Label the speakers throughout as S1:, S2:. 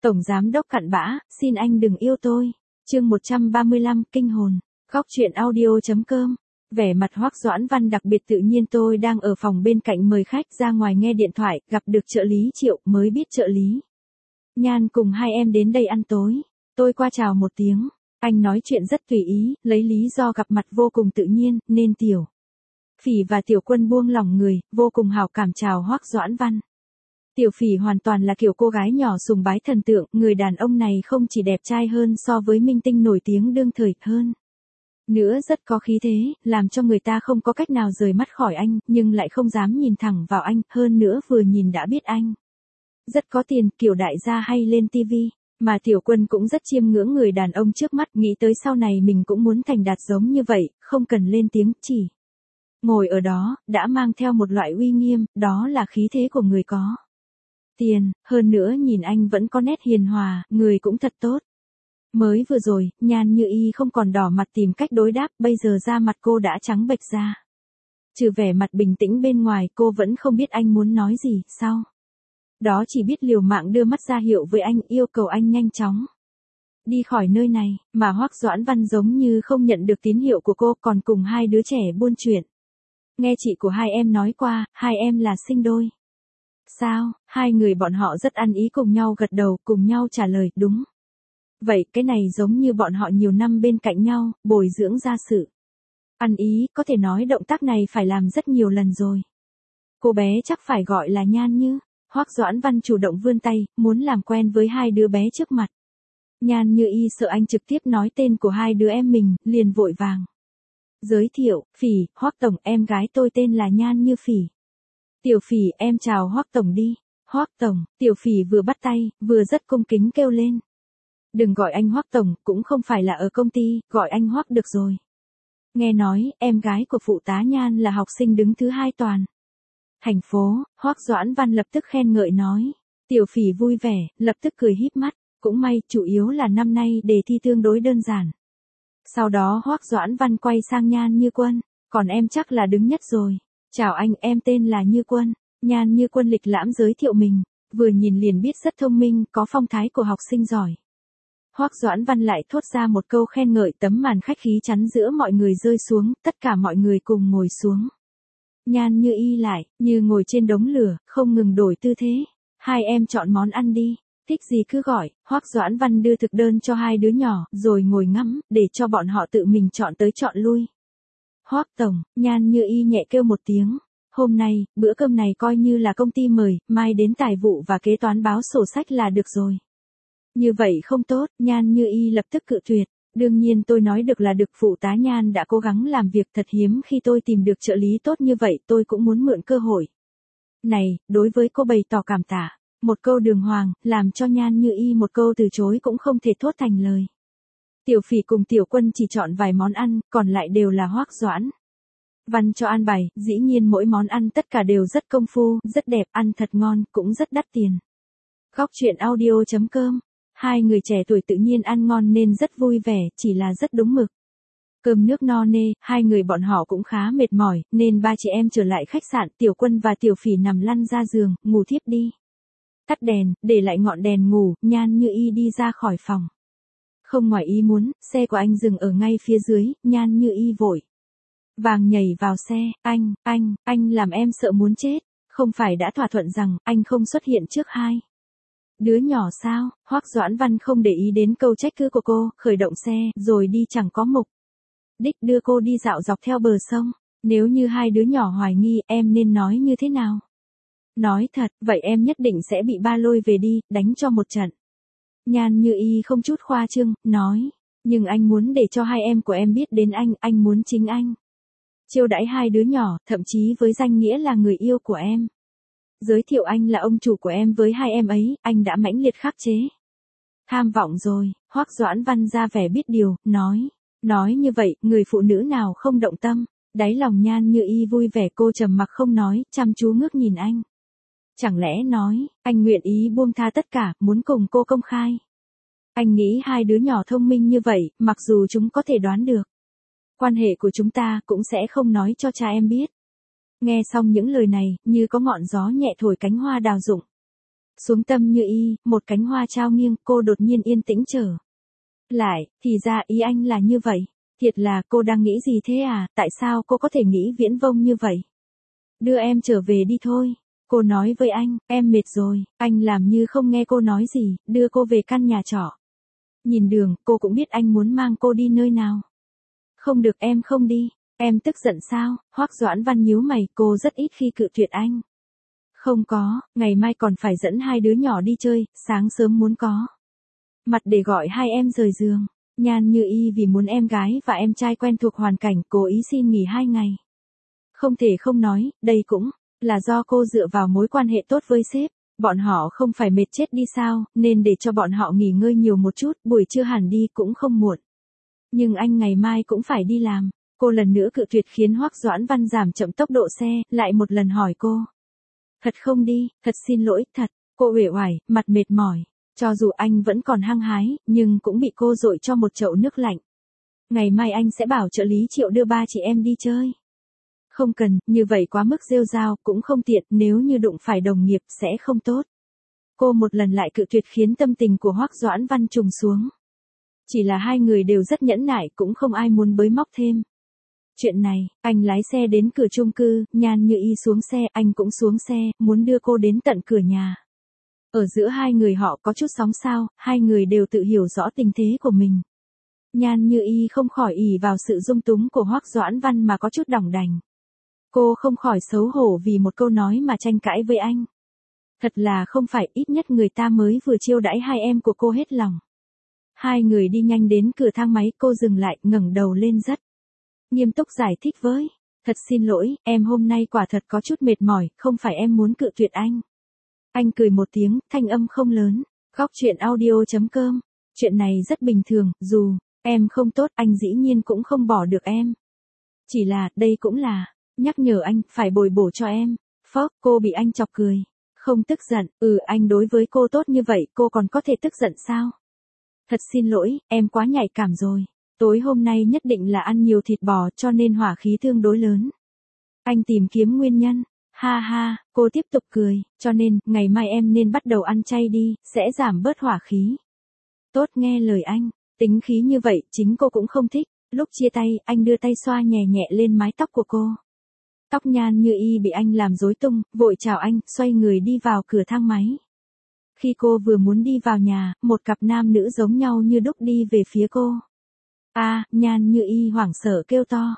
S1: Tổng giám đốc cặn bã, xin anh đừng yêu tôi. Chương 135, kinh hồn. Góc truyện audio.com. Vẻ mặt Hoắc Doãn Văn đặc biệt tự nhiên. Tôi đang ở phòng bên cạnh mời khách ra ngoài nghe điện thoại, gặp được trợ lý Triệu, mới biết trợ lý Nhan cùng hai em đến đây ăn tối. Tôi qua chào một tiếng, anh nói chuyện rất tùy ý, lấy lý do gặp mặt vô cùng tự nhiên, nên Tiểu Phỉ và Tiểu Quân buông lỏng người, vô cùng hảo cảm chào Hoắc Doãn Văn. Tiểu Phỉ hoàn toàn là kiểu cô gái nhỏ sùng bái thần tượng, người đàn ông này không chỉ đẹp trai hơn so với minh tinh nổi tiếng đương thời hơn nữa rất có khí thế, làm cho người ta không có cách nào rời mắt khỏi anh, nhưng lại không dám nhìn thẳng vào anh, hơn nữa vừa nhìn đã biết anh rất có tiền, kiểu đại gia hay lên tivi. Mà Tiểu Quân cũng rất chiêm ngưỡng người đàn ông trước mắt, nghĩ tới sau này mình cũng muốn thành đạt giống như vậy, không cần lên tiếng, chỉ ngồi ở đó, đã mang theo một loại uy nghiêm, đó là khí thế của người có tiền, hơn nữa nhìn anh vẫn có nét hiền hòa, người cũng thật tốt. Mới vừa rồi, Nhan Như Y không còn đỏ mặt tìm cách đối đáp, bây giờ da mặt cô đã trắng bệch ra. Trừ vẻ mặt bình tĩnh bên ngoài, cô vẫn không biết anh muốn nói gì, sau đó chỉ biết liều mạng đưa mắt ra hiệu với anh, yêu cầu anh nhanh chóng đi khỏi nơi này, mà Hoắc Doãn Văn giống như không nhận được tín hiệu của cô, còn cùng hai đứa trẻ buôn chuyện. Nghe chị của hai em nói qua, hai em là sinh đôi. Sao? Hai người bọn họ rất ăn ý cùng nhau gật đầu, cùng nhau trả lời, đúng. Vậy cái này giống như bọn họ nhiều năm bên cạnh nhau, bồi dưỡng ra sự ăn ý, có thể nói động tác này phải làm rất nhiều lần rồi. Cô bé chắc phải gọi là Nhan Như. Hoắc Doãn Văn chủ động vươn tay, muốn làm quen với hai đứa bé trước mặt. Nhan Như Y sợ anh trực tiếp nói tên của hai đứa em mình, liền vội vàng giới thiệu, Phỉ, Hoắc tổng, em gái tôi tên là Nhan Như Phỉ. Tiểu Phỉ, em chào Hoắc tổng đi. Hoắc tổng. Tiểu Phỉ vừa bắt tay, vừa rất cung kính kêu lên. Đừng gọi anh Hoắc tổng, cũng không phải là ở công ty, gọi anh Hoắc được rồi. Nghe nói, em gái của phụ tá Nhan là học sinh đứng thứ 2 toàn thành phố. Hoắc Doãn Văn lập tức khen ngợi nói. Tiểu Phỉ vui vẻ, lập tức cười híp mắt, cũng may, chủ yếu là năm nay đề thi tương đối đơn giản. Sau đó Hoắc Doãn Văn quay sang Nhan Như Quân, còn em chắc là đứng nhất rồi. Chào anh, em tên là Như Quân. Nhan Như Quân lịch lãm giới thiệu mình, vừa nhìn liền biết rất thông minh, có phong thái của học sinh giỏi. Hoắc Doãn Văn lại thốt ra một câu khen ngợi, tấm màn khách khí chắn giữa mọi người rơi xuống, tất cả mọi người cùng ngồi xuống. Nhan Như Y lại, như ngồi trên đống lửa, không ngừng đổi tư thế. Hai em chọn món ăn đi, thích gì cứ gọi. Hoắc Doãn Văn đưa thực đơn cho hai đứa nhỏ, rồi ngồi ngắm, để cho bọn họ tự mình chọn tới chọn lui. Hoắc tổng. Nhan Như Y nhẹ kêu một tiếng. Hôm nay, bữa cơm này coi như là công ty mời, mai đến tài vụ và kế toán báo sổ sách là được rồi. Như vậy không tốt, Nhan Như Y lập tức cự tuyệt. Đương nhiên tôi nói được là được, phụ tá Nhan đã cố gắng làm việc thật hiếm khi tôi tìm được trợ lý tốt như vậy, tôi cũng muốn mượn cơ hội này, đối với cô bày tỏ cảm tạ. Một câu đường hoàng, làm cho Nhan Như Y một câu từ chối cũng không thể thốt thành lời. Tiểu Phỉ cùng Tiểu Quân chỉ chọn vài món ăn, còn lại đều là Hoắc Doãn Văn cho an bài, dĩ nhiên mỗi món ăn tất cả đều rất công phu, rất đẹp, ăn thật ngon, cũng rất đắt tiền. Góc truyện audio.com. Hai người trẻ tuổi tự nhiên ăn ngon nên rất vui vẻ, chỉ là rất đúng mực. Cơm nước no nê, hai người bọn họ cũng khá mệt mỏi, nên ba chị em trở lại khách sạn, Tiểu Quân và Tiểu Phỉ nằm lăn ra giường, ngủ thiếp đi. Tắt đèn, để lại ngọn đèn ngủ, Nhan Như Y đi ra khỏi phòng. Không ngoài ý muốn, xe của anh dừng ở ngay phía dưới, Nhan Như Y vội vàng nhảy vào xe. Anh làm em sợ muốn chết, không phải đã thỏa thuận rằng anh không xuất hiện trước hai đứa nhỏ sao? Hoắc Doãn Văn không để ý đến câu trách cứ của cô, khởi động xe, rồi đi chẳng có mục đích đưa cô đi dạo dọc theo bờ sông. Nếu như hai đứa nhỏ hoài nghi, em nên nói như thế nào? Nói thật, vậy em nhất định sẽ bị ba lôi về đi, đánh cho một trận. Nhan Như Y không chút khoa trương, nói. Nhưng anh muốn để cho hai em của em biết đến anh muốn chính anh chiêu đãi hai đứa nhỏ, thậm chí với danh nghĩa là người yêu của em. Giới thiệu anh là ông chủ của em với hai em ấy, anh đã mãnh liệt khắc chế tham vọng rồi. Hoắc Doãn Văn ra vẻ biết điều, nói như vậy, người phụ nữ nào không động tâm. Đáy lòng Nhan Như Y vui vẻ, cô trầm mặc không nói, chăm chú ngước nhìn anh. Chẳng lẽ nói, anh nguyện ý buông tha tất cả, muốn cùng cô công khai. Anh nghĩ hai đứa nhỏ thông minh như vậy, mặc dù chúng có thể đoán được quan hệ của chúng ta, cũng sẽ không nói cho cha em biết. Nghe xong những lời này, như có ngọn gió nhẹ thổi cánh hoa đào rụng Xuống tâm như y, một cánh hoa trao nghiêng, cô đột nhiên yên tĩnh trở lại, thì ra ý anh là như vậy. Thiệt là cô đang nghĩ gì thế à, tại sao cô có thể nghĩ viễn vông như vậy? Đưa em trở về đi thôi. Cô nói với anh, em mệt rồi, anh làm như không nghe cô nói gì, đưa cô về căn nhà trọ. Nhìn đường, cô cũng biết anh muốn mang cô đi nơi nào. Không được, em không đi. Em tức giận sao? Hoắc Doãn Văn nhíu mày, cô rất ít khi cự tuyệt anh. Không có, ngày mai còn phải dẫn hai đứa nhỏ đi chơi, sáng sớm muốn có mặt để gọi hai em rời giường. Nhan Như Y vì muốn em gái và em trai quen thuộc hoàn cảnh, cố ý xin nghỉ 2 ngày. Không thể không nói, đây cũng là do cô dựa vào mối quan hệ tốt với sếp. Bọn họ không phải mệt chết đi sao, nên để cho bọn họ nghỉ ngơi nhiều một chút, buổi trưa hẳn đi cũng không muộn. Nhưng anh ngày mai cũng phải đi làm. Cô lần nữa cự tuyệt khiến Hoắc Doãn Văn giảm chậm tốc độ xe, lại một lần hỏi cô. Thật không đi, thật xin lỗi, thật. Cô uể oải, mặt mệt mỏi. Cho dù anh vẫn còn hăng hái, nhưng cũng bị cô dội cho một chậu nước lạnh. Ngày mai anh sẽ bảo trợ lý Triệu đưa ba chị em đi chơi. Không cần, như vậy quá mức rêu rao, cũng không tiện, nếu như đụng phải đồng nghiệp sẽ không tốt. Cô một lần lại cự tuyệt khiến tâm tình của Hoắc Doãn Văn trùng xuống. Chỉ là hai người đều rất nhẫn nại, cũng không ai muốn bới móc thêm. Chuyện này, anh lái xe đến cửa chung cư, Nhan Như Y xuống xe, anh cũng xuống xe, muốn đưa cô đến tận cửa nhà. Ở giữa hai người họ có chút sóng sao, hai người đều tự hiểu rõ tình thế của mình. Nhan Như Y không khỏi ỷ vào sự dung túng của Hoắc Doãn Văn mà có chút đỏng đành. Cô không khỏi xấu hổ vì một câu nói mà tranh cãi với anh. Thật là không phải, ít nhất người ta mới vừa chiêu đãi hai em của cô hết lòng. Hai người đi nhanh đến cửa thang máy, cô dừng lại, ngẩng đầu lên rất nghiêm túc giải thích với. Thật xin lỗi, em hôm nay quả thật có chút mệt mỏi, không phải em muốn cự tuyệt anh. Anh cười một tiếng, thanh âm không lớn. Góc chuyện audio.com. Chuyện này rất bình thường, dù em không tốt, anh dĩ nhiên cũng không bỏ được em. Chỉ là, đây cũng là nhắc nhở anh, phải bồi bổ cho em. Phốc, cô bị anh chọc cười. Không tức giận, anh đối với cô tốt như vậy, cô còn có thể tức giận sao? Thật xin lỗi, em quá nhạy cảm rồi. Tối hôm nay nhất định là ăn nhiều thịt bò cho nên hỏa khí tương đối lớn. Anh tìm kiếm nguyên nhân. Ha ha, cô tiếp tục cười, cho nên, ngày mai em nên bắt đầu ăn chay đi, sẽ giảm bớt hỏa khí. Tốt, nghe lời anh, tính khí như vậy, chính cô cũng không thích. Lúc chia tay, anh đưa tay xoa nhẹ nhẹ lên mái tóc của cô. Tóc Nhan Như Y bị anh làm rối tung, vội chào anh, xoay người đi vào cửa thang máy. Khi cô vừa muốn đi vào nhà, một cặp nam nữ giống nhau như đúc đi về phía cô. Nhan Như Y hoảng sợ kêu to.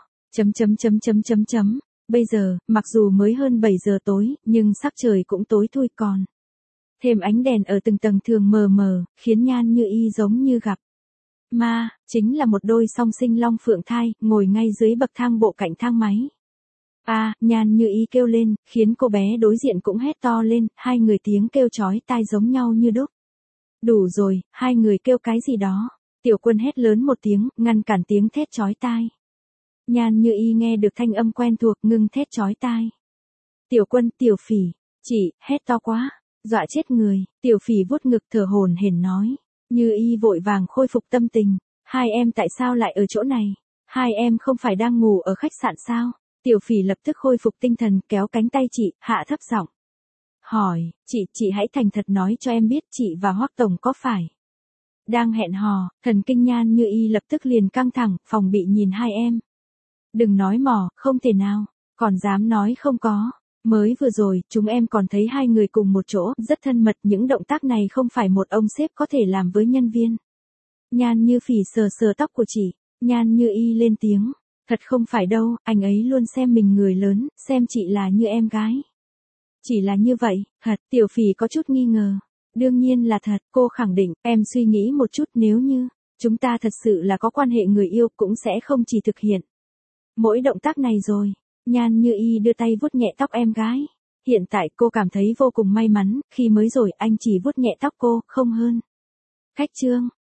S1: Bây giờ, mặc dù mới hơn 7 giờ tối, nhưng sắc trời cũng tối thui còn. Thêm ánh đèn ở từng tầng thường mờ mờ, khiến Nhan Như Y giống như gặp ma, chính là một đôi song sinh long phượng thai, ngồi ngay dưới bậc thang bộ cạnh thang máy. Nhan Như Y kêu lên, khiến cô bé đối diện cũng hét to lên, hai người tiếng kêu chói tai giống nhau như đúc. Đủ rồi, hai người kêu cái gì đó. Tiểu Quân hét lớn một tiếng, ngăn cản tiếng thét chói tai. Nhan Như Y nghe được thanh âm quen thuộc, ngưng thét chói tai. Tiểu Quân, Tiểu Phỉ, chị, hét to quá, dọa chết người. Tiểu Phỉ vuốt ngực thở hổn hển nói. Như Y vội vàng khôi phục tâm tình. Hai em tại sao lại ở chỗ này? Hai em không phải đang ngủ ở khách sạn sao? Tiểu Phỉ lập tức khôi phục tinh thần, kéo cánh tay chị, hạ thấp giọng. Hỏi, chị hãy thành thật nói cho em biết chị và Hoắc Tổng có phải đang hẹn hò? Thần kinh Nhan Như Y lập tức liền căng thẳng, phòng bị nhìn hai em. Đừng nói mò, không thể nào, còn dám nói không có. Mới vừa rồi, chúng em còn thấy hai người cùng một chỗ, rất thân mật, những động tác này không phải một ông sếp có thể làm với nhân viên. Nhan Như Phỉ sờ sờ tóc của chị, Nhan Như Y lên tiếng. Thật không phải đâu, anh ấy luôn xem mình người lớn, xem chị là như em gái. Chỉ là như vậy, thật, Tiểu Phỉ có chút nghi ngờ. Đương nhiên là thật, cô khẳng định, em suy nghĩ một chút, nếu như chúng ta thật sự là có quan hệ người yêu cũng sẽ không chỉ thực hiện mỗi động tác này rồi. Nhan Như Y đưa tay vuốt nhẹ tóc em gái. Hiện tại cô cảm thấy vô cùng may mắn, khi mới rồi anh chỉ vuốt nhẹ tóc cô, không hơn. Khách trương,